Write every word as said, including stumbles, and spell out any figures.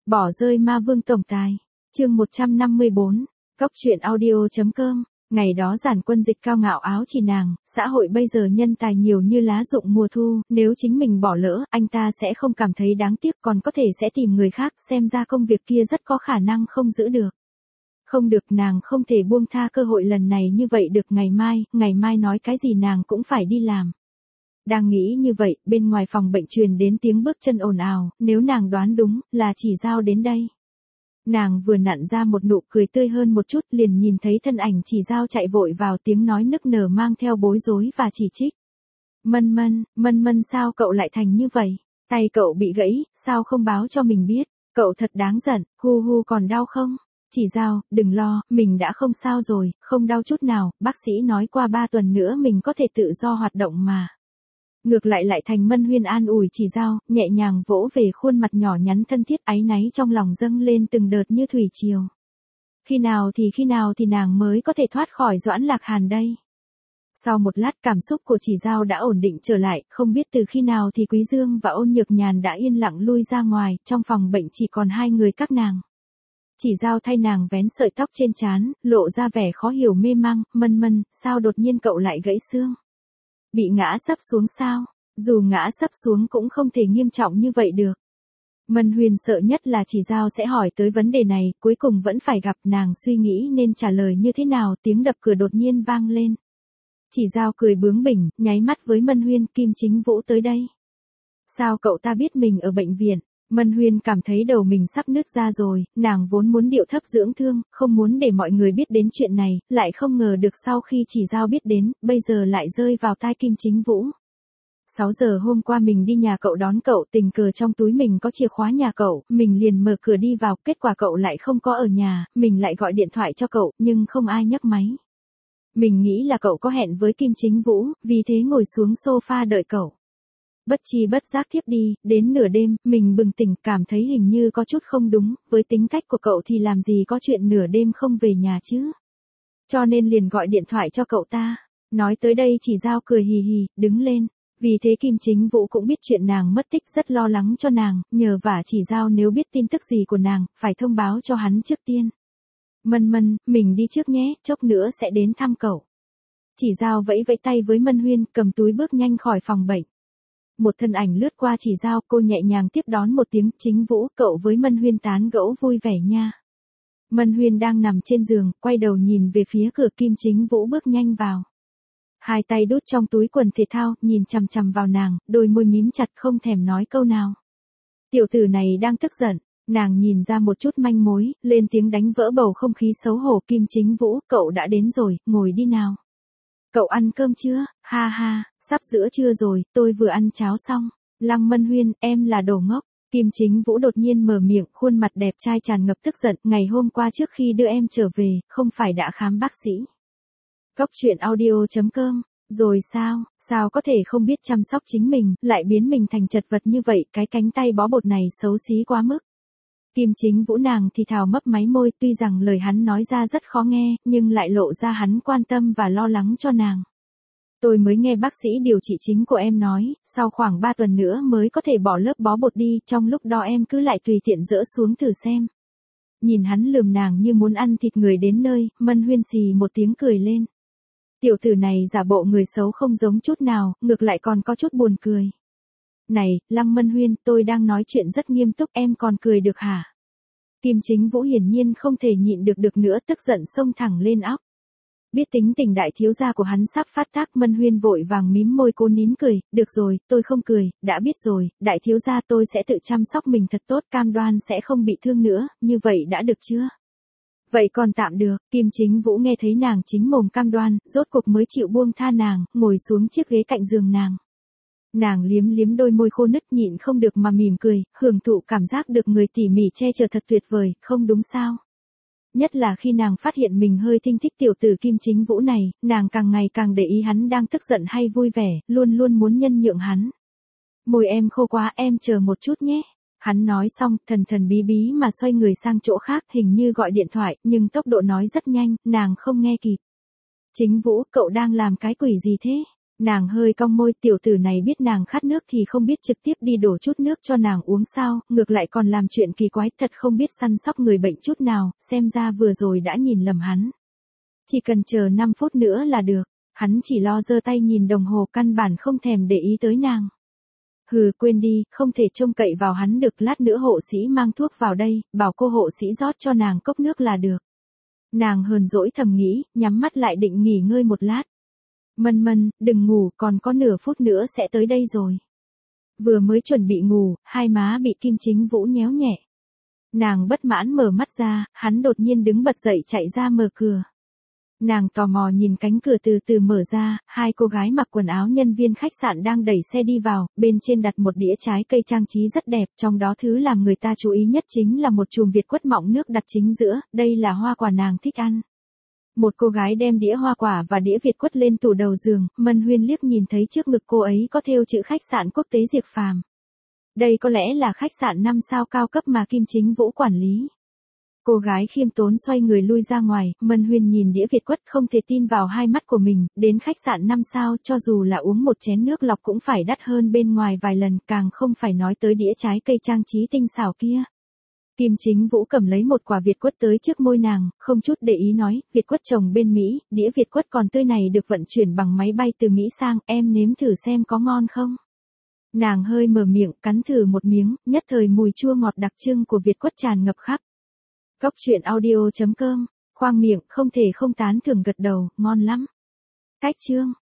Bỏ rơi ma vương tổng tài. Chương một trăm năm mươi bốn. Cốc truyện audio.com. Ngày đó Giản Quân Dịch cao ngạo áo chỉ nàng, xã hội bây giờ nhân tài nhiều như lá rụng mùa thu, nếu chính mình bỏ lỡ, anh ta sẽ không cảm thấy đáng tiếc, còn có thể sẽ tìm người khác, xem ra công việc kia rất có khả năng không giữ được. Không được, nàng không thể buông tha cơ hội lần này như vậy được, ngày mai, ngày mai nói cái gì nàng cũng phải đi làm. Đang nghĩ như vậy, bên ngoài phòng bệnh truyền đến tiếng bước chân ồn ào, nếu nàng đoán đúng, là Chỉ Dao đến đây. Nàng vừa nặn ra một nụ cười tươi hơn một chút, liền nhìn thấy thân ảnh Chỉ Dao chạy vội vào, tiếng nói nức nở mang theo bối rối và chỉ trích. Mân Mân, Mân Mân, sao cậu lại thành như vậy? Tay cậu bị gãy, sao không báo cho mình biết? Cậu thật đáng giận, hu hu, còn đau không? Chỉ Dao, đừng lo, mình đã không sao rồi, không đau chút nào, bác sĩ nói qua ba tuần nữa mình có thể tự do hoạt động mà. Ngược lại lại thành Mân Huyên an ủi Chỉ Dao, nhẹ nhàng vỗ về khuôn mặt nhỏ nhắn thân thiết, áy náy trong lòng dâng lên từng đợt như thủy triều. Khi nào thì khi nào thì nàng mới có thể thoát khỏi Doãn Lạc Hàn đây? Sau một lát cảm xúc của Chỉ Dao đã ổn định trở lại, không biết từ khi nào thì Quý Dương và Ôn Nhược Nhàn đã yên lặng lui ra ngoài, trong phòng bệnh chỉ còn hai người các nàng. Chỉ Dao thay nàng vén sợi tóc trên trán, lộ ra vẻ khó hiểu mê mang. Mân Mân, sao đột nhiên cậu lại gãy xương? Bị ngã sấp xuống sao? Dù ngã sấp xuống cũng không thể nghiêm trọng như vậy được. Mân Huyền sợ nhất là Chỉ Dao sẽ hỏi tới vấn đề này, cuối cùng vẫn phải gặp, nàng suy nghĩ nên trả lời như thế nào, tiếng đập cửa đột nhiên vang lên. Chỉ Dao cười bướng bỉnh, nháy mắt với Mân Huyên, Kim Chính Vũ tới đây. Sao cậu ta biết mình ở bệnh viện? Mân Huyên cảm thấy đầu mình sắp nứt ra rồi, nàng vốn muốn điệu thấp dưỡng thương, không muốn để mọi người biết đến chuyện này, lại không ngờ được sau khi Chỉ Dao biết đến, bây giờ lại rơi vào tai Kim Chính Vũ. sáu giờ hôm qua mình đi nhà cậu đón cậu, tình cờ trong túi mình có chìa khóa nhà cậu, mình liền mở cửa đi vào, kết quả cậu lại không có ở nhà, mình lại gọi điện thoại cho cậu, nhưng không ai nhấc máy. Mình nghĩ là cậu có hẹn với Kim Chính Vũ, vì thế ngồi xuống sofa đợi cậu. Bất chi bất giác thiếp đi, đến nửa đêm, mình bừng tỉnh, cảm thấy hình như có chút không đúng, với tính cách của cậu thì làm gì có chuyện nửa đêm không về nhà chứ. Cho nên liền gọi điện thoại cho cậu ta. Nói tới đây Chỉ Dao cười hì hì, đứng lên. Vì thế Kim Chính Vũ cũng biết chuyện nàng mất tích, rất lo lắng cho nàng, nhờ vả Chỉ Dao nếu biết tin tức gì của nàng, phải thông báo cho hắn trước tiên. Mân Mân, mình đi trước nhé, chốc nữa sẽ đến thăm cậu. Chỉ Dao vẫy vẫy tay với Mân Huyên, cầm túi bước nhanh khỏi phòng bệnh. Một thân ảnh lướt qua Chỉ Dao, cô nhẹ nhàng tiếp đón một tiếng, Chính Vũ, cậu với Mân Huyên tán gẫu vui vẻ nha. Mân Huyên đang nằm trên giường, quay đầu nhìn về phía cửa, Kim Chính Vũ bước nhanh vào. Hai tay đút trong túi quần thể thao, nhìn chằm chằm vào nàng, đôi môi mím chặt không thèm nói câu nào. Tiểu tử này đang tức giận, nàng nhìn ra một chút manh mối, lên tiếng đánh vỡ bầu không khí xấu hổ, Kim Chính Vũ, cậu đã đến rồi, ngồi đi nào. Cậu ăn cơm chưa? Ha ha, sắp giữa trưa rồi, tôi vừa ăn cháo xong. Lăng Mân Huyên, em là đồ ngốc. Kim Chính Vũ đột nhiên mở miệng, khuôn mặt đẹp trai tràn ngập tức giận, ngày hôm qua trước khi đưa em trở về, không phải đã khám bác sĩ. Cốc truyện audio.com, rồi sao, sao có thể không biết chăm sóc chính mình, lại biến mình thành chật vật như vậy, cái cánh tay bó bột này xấu xí quá mức. Kim Chính Vũ nàng thì thào mấp máy môi, tuy rằng lời hắn nói ra rất khó nghe, nhưng lại lộ ra hắn quan tâm và lo lắng cho nàng. Tôi mới nghe bác sĩ điều trị chính của em nói, sau khoảng ba tuần nữa mới có thể bỏ lớp bó bột đi, trong lúc đó em cứ lại tùy tiện dỡ xuống thử xem. Nhìn hắn lườm nàng như muốn ăn thịt người đến nơi, Mân Huyên xì một tiếng cười lên. Tiểu tử này giả bộ người xấu không giống chút nào, ngược lại còn có chút buồn cười. Này, Lăng Mân Huyên, tôi đang nói chuyện rất nghiêm túc, em còn cười được hả? Kim Chính Vũ hiển nhiên không thể nhịn được được nữa, tức giận xông thẳng lên óc. Biết tính tình đại thiếu gia của hắn sắp phát tác, Mân Huyên vội vàng mím môi, cô nín cười, được rồi, tôi không cười, đã biết rồi, đại thiếu gia tôi sẽ tự chăm sóc mình thật tốt, cam đoan sẽ không bị thương nữa, như vậy đã được chưa? Vậy còn tạm được, Kim Chính Vũ nghe thấy nàng chính mồm cam đoan, rốt cuộc mới chịu buông tha nàng, ngồi xuống chiếc ghế cạnh giường nàng. Nàng liếm liếm đôi môi khô nứt, nhịn không được mà mỉm cười, hưởng thụ cảm giác được người tỉ mỉ che chở thật tuyệt vời, không đúng sao? Nhất là khi nàng phát hiện mình hơi thinh thích tiểu tử Kim Chính Vũ này, nàng càng ngày càng để ý hắn đang tức giận hay vui vẻ, luôn luôn muốn nhân nhượng hắn. Môi em khô quá, em chờ một chút nhé. Hắn nói xong, thần thần bí bí mà xoay người sang chỗ khác, hình như gọi điện thoại, nhưng tốc độ nói rất nhanh, nàng không nghe kịp. Chính Vũ, cậu đang làm cái quỷ gì thế? Nàng hơi cong môi, tiểu tử này biết nàng khát nước thì không biết trực tiếp đi đổ chút nước cho nàng uống sao, ngược lại còn làm chuyện kỳ quái, thật không biết săn sóc người bệnh chút nào, xem ra vừa rồi đã nhìn lầm hắn. Chỉ cần chờ năm phút nữa là được, hắn chỉ lo giơ tay nhìn đồng hồ, căn bản không thèm để ý tới nàng. Hừ, quên đi, không thể trông cậy vào hắn được, lát nữa hộ sĩ mang thuốc vào đây, bảo cô hộ sĩ rót cho nàng cốc nước là được. Nàng hờn dỗi thầm nghĩ, nhắm mắt lại định nghỉ ngơi một lát. Mân Mân, đừng ngủ, còn có nửa phút nữa sẽ tới đây rồi. Vừa mới chuẩn bị ngủ, hai má bị Kim Chính Vũ nhéo nhẹ. Nàng bất mãn mở mắt ra, hắn đột nhiên đứng bật dậy chạy ra mở cửa. Nàng tò mò nhìn cánh cửa từ từ mở ra, hai cô gái mặc quần áo nhân viên khách sạn đang đẩy xe đi vào, bên trên đặt một đĩa trái cây trang trí rất đẹp, trong đó thứ làm người ta chú ý nhất chính là một chùm việt quất mọng nước đặt chính giữa, đây là hoa quả nàng thích ăn. Một cô gái đem đĩa hoa quả và đĩa việt quất lên tủ đầu giường, Mân Huyên liếc nhìn thấy trước ngực cô ấy có thêu chữ khách sạn quốc tế Diệp Phàm. Đây có lẽ là khách sạn năm sao cao cấp mà Kim Chính Vũ quản lý. Cô gái khiêm tốn xoay người lui ra ngoài, Mân Huyên nhìn đĩa việt quất không thể tin vào hai mắt của mình, đến khách sạn năm sao cho dù là uống một chén nước lọc cũng phải đắt hơn bên ngoài vài lần, càng không phải nói tới đĩa trái cây trang trí tinh xảo kia. Kim Chính Vũ cầm lấy một quả việt quất tới trước môi nàng, không chút để ý nói, việt quất trồng bên Mỹ, đĩa việt quất còn tươi này được vận chuyển bằng máy bay từ Mỹ sang, em nếm thử xem có ngon không. Nàng hơi mở miệng, cắn thử một miếng, nhất thời mùi chua ngọt đặc trưng của việt quất tràn ngập khắp. Cốc truyện audio chấm com, khoang miệng không thể không tán thưởng gật đầu, ngon lắm. Cách chương